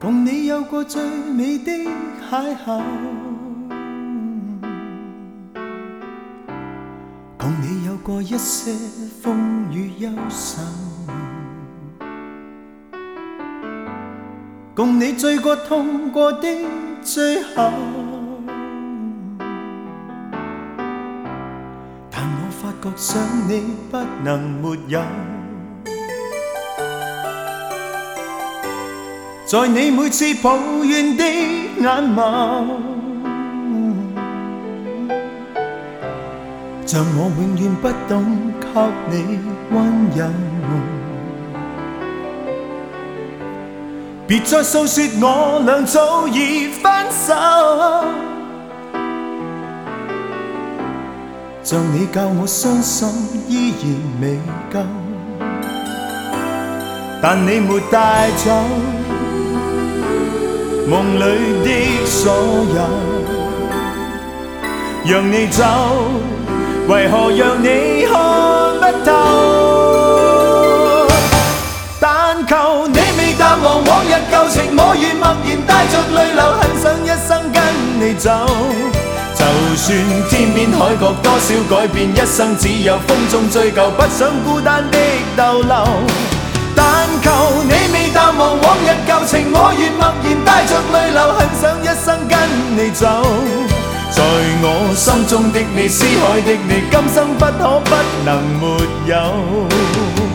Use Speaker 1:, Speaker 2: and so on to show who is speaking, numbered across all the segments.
Speaker 1: 共你有過最美的邂逅，共你有過一些風雨憂愁，共你醉過痛過的最後，但我發覺想你不能沒有。在你每次抱怨的眼眸，像我永遠不懂給你溫柔。別再訴說我倆早已分手，像你教我傷心依然未夠，但你沒帶走夢裏的所有，讓你走，為何讓你看不透？但求你未淡忘往日舊情，我願默然帶着淚流，很想一生跟你走。就算天邊海角多少改變，一生只有風中追究，不想孤單的逗留。但求你未淡忘往日舊情，我願默然帶着淚流，很想一生跟你走。在我心中的你，思海的你，今生不可不能沒有。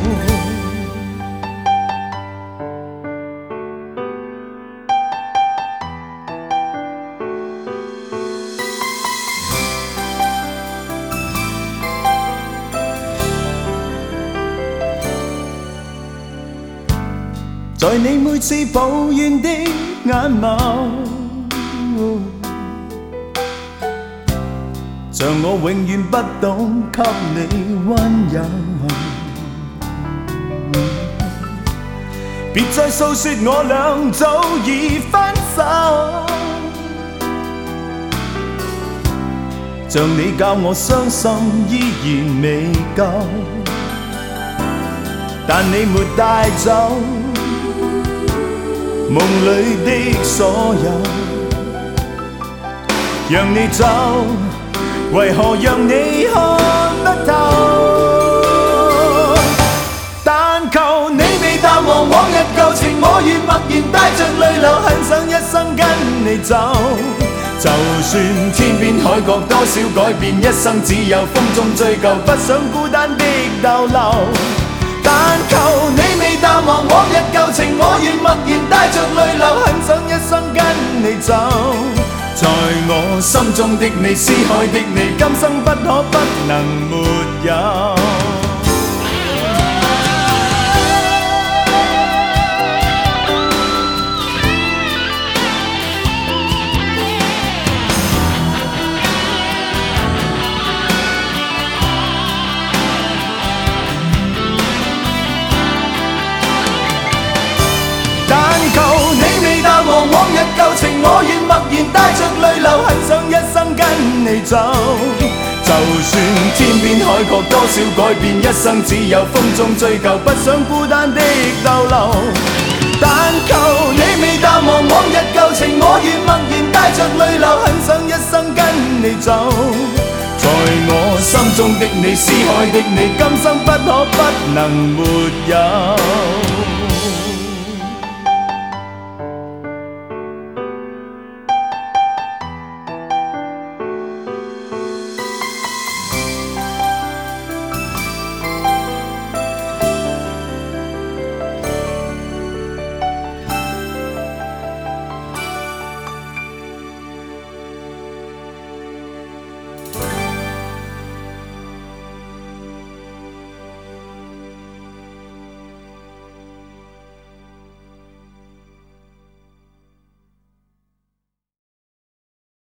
Speaker 1: 在你每次抱怨的眼眸，像我永遠不懂給你溫柔。別再訴說我倆早已分手，像你教我傷心依然未夠，但你沒帶走夢裏的所有，讓你走，為何讓你看不透？但求你未淡忘往日舊情，我願默然帶着淚流，很想一生跟你走。就算天邊海角多少改變，一生只有風中追究，不想孤單的逗留。但求你未淡忘往日舊情，我願默然帶着淚流，很想一生跟你走。在我心中的你，思海的你，今生不可不能沒有。往日舊情，我願默然帶着淚流，很想一生跟你走。就算天邊海角多少改變，一生只有風中追究，不想孤單的逗留。但求你未淡忘往日舊情，我願默然帶着淚流，很想一生跟你走。在我心中的你，思海的你，今生不可不能沒有。